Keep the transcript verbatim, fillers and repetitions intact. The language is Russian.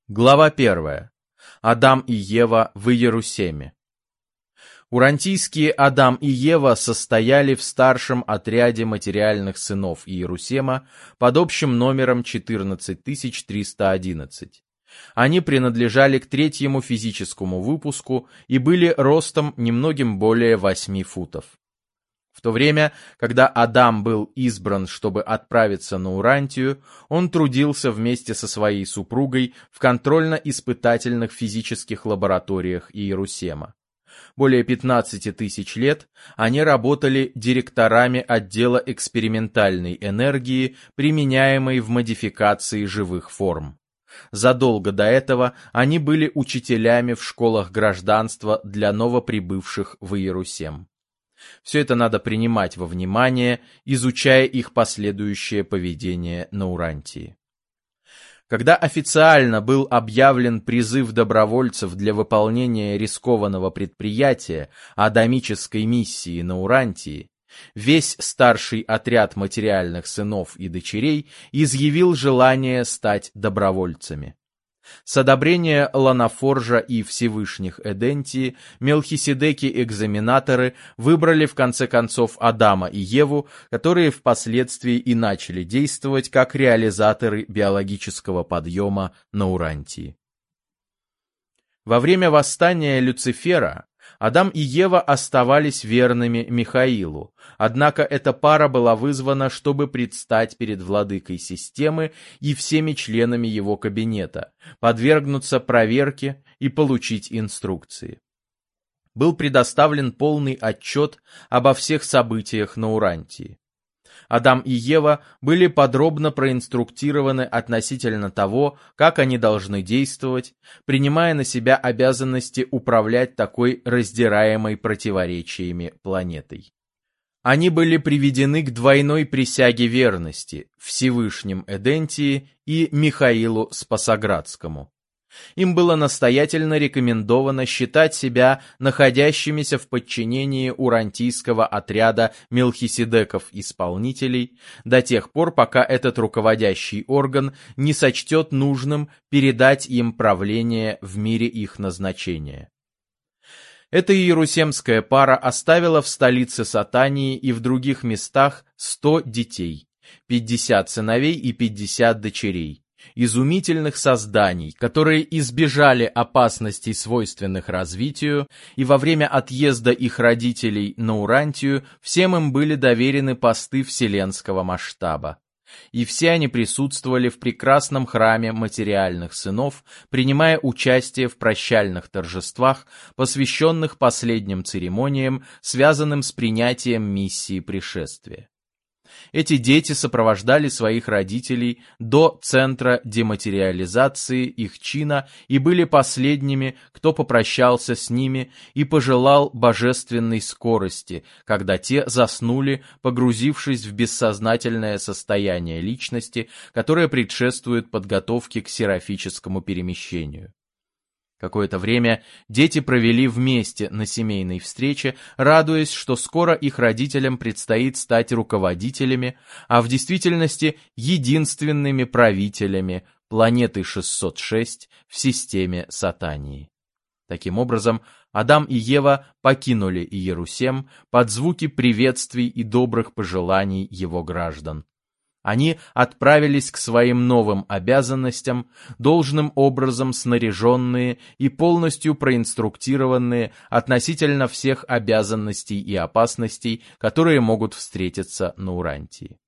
Глава первая. Адам и Ева в Иерусалиме. Урантийские Адам и Ева состояли в старшем отряде материальных сынов Иерусалима под общим номером четырнадцать тысяч триста одиннадцать. Они принадлежали к третьему физическому выпуску и были ростом немногим более восьми футов. В то время, когда Адам был избран, чтобы отправиться на Урантию, он трудился вместе со своей супругой в контрольно-испытательных физических лабораториях Иерусалима. Более пятнадцати тысяч лет они работали директорами отдела экспериментальной энергии, применяемой в модификации живых форм. Задолго до этого они были учителями в школах гражданства для новоприбывших в Иерусалим. Все это надо принимать во внимание, изучая их последующее поведение на Урантии. Когда официально был объявлен призыв добровольцев для выполнения рискованного предприятия адамической миссии на Урантии, весь старший отряд материальных сынов и дочерей изъявил желание стать добровольцами. С одобрения Ланафоржа и Всевышних Эдентии Мелхиседеки-экзаменаторы выбрали в конце концов Адама и Еву, которые впоследствии и начали действовать как реализаторы биологического подъема на Урантии. Во время восстания Люцифера Адам и Ева оставались верными Михаилу, однако эта пара была вызвана, чтобы предстать перед владыкой системы и всеми членами его кабинета, подвергнуться проверке и получить инструкции. Был предоставлен полный отчет обо всех событиях на Урантии. Адам и Ева были подробно проинструктированы относительно того, как они должны действовать, принимая на себя обязанности управлять такой раздираемой противоречиями планетой. Они были приведены к двойной присяге верности Всевышним Эдентии и Михаилу Спасоградскому. Им было настоятельно рекомендовано считать себя находящимися в подчинении урантийского отряда Мелхиседеков-исполнителей до тех пор, пока этот руководящий орган не сочтет нужным передать им правление в мире их назначения. Эта иерусалимская пара оставила в столице Сатании и в других местах сто детей, пятьдесят сыновей и пятьдесят дочерей. Изумительных созданий, которые избежали опасностей, свойственных развитию, и во время отъезда их родителей на Урантию всем им были доверены посты вселенского масштаба. И все они присутствовали в прекрасном храме материальных сынов, принимая участие в прощальных торжествах, посвященных последним церемониям, связанным с принятием миссии пришествия. Эти дети сопровождали своих родителей до центра дематериализации их чина и были последними, кто попрощался с ними и пожелал божественной скорости, когда те заснули, погрузившись в бессознательное состояние личности, которое предшествует подготовке к серафическому перемещению. Какое-то время дети провели вместе на семейной встрече, радуясь, что скоро их родителям предстоит стать руководителями, а в действительности единственными правителями планеты шестьсот шесть в системе Сатании. Таким образом, Адам и Ева покинули Иерусалим под звуки приветствий и добрых пожеланий его граждан. Они отправились к своим новым обязанностям, должным образом снаряженные и полностью проинструктированные относительно всех обязанностей и опасностей, которые могут встретиться на Урантии.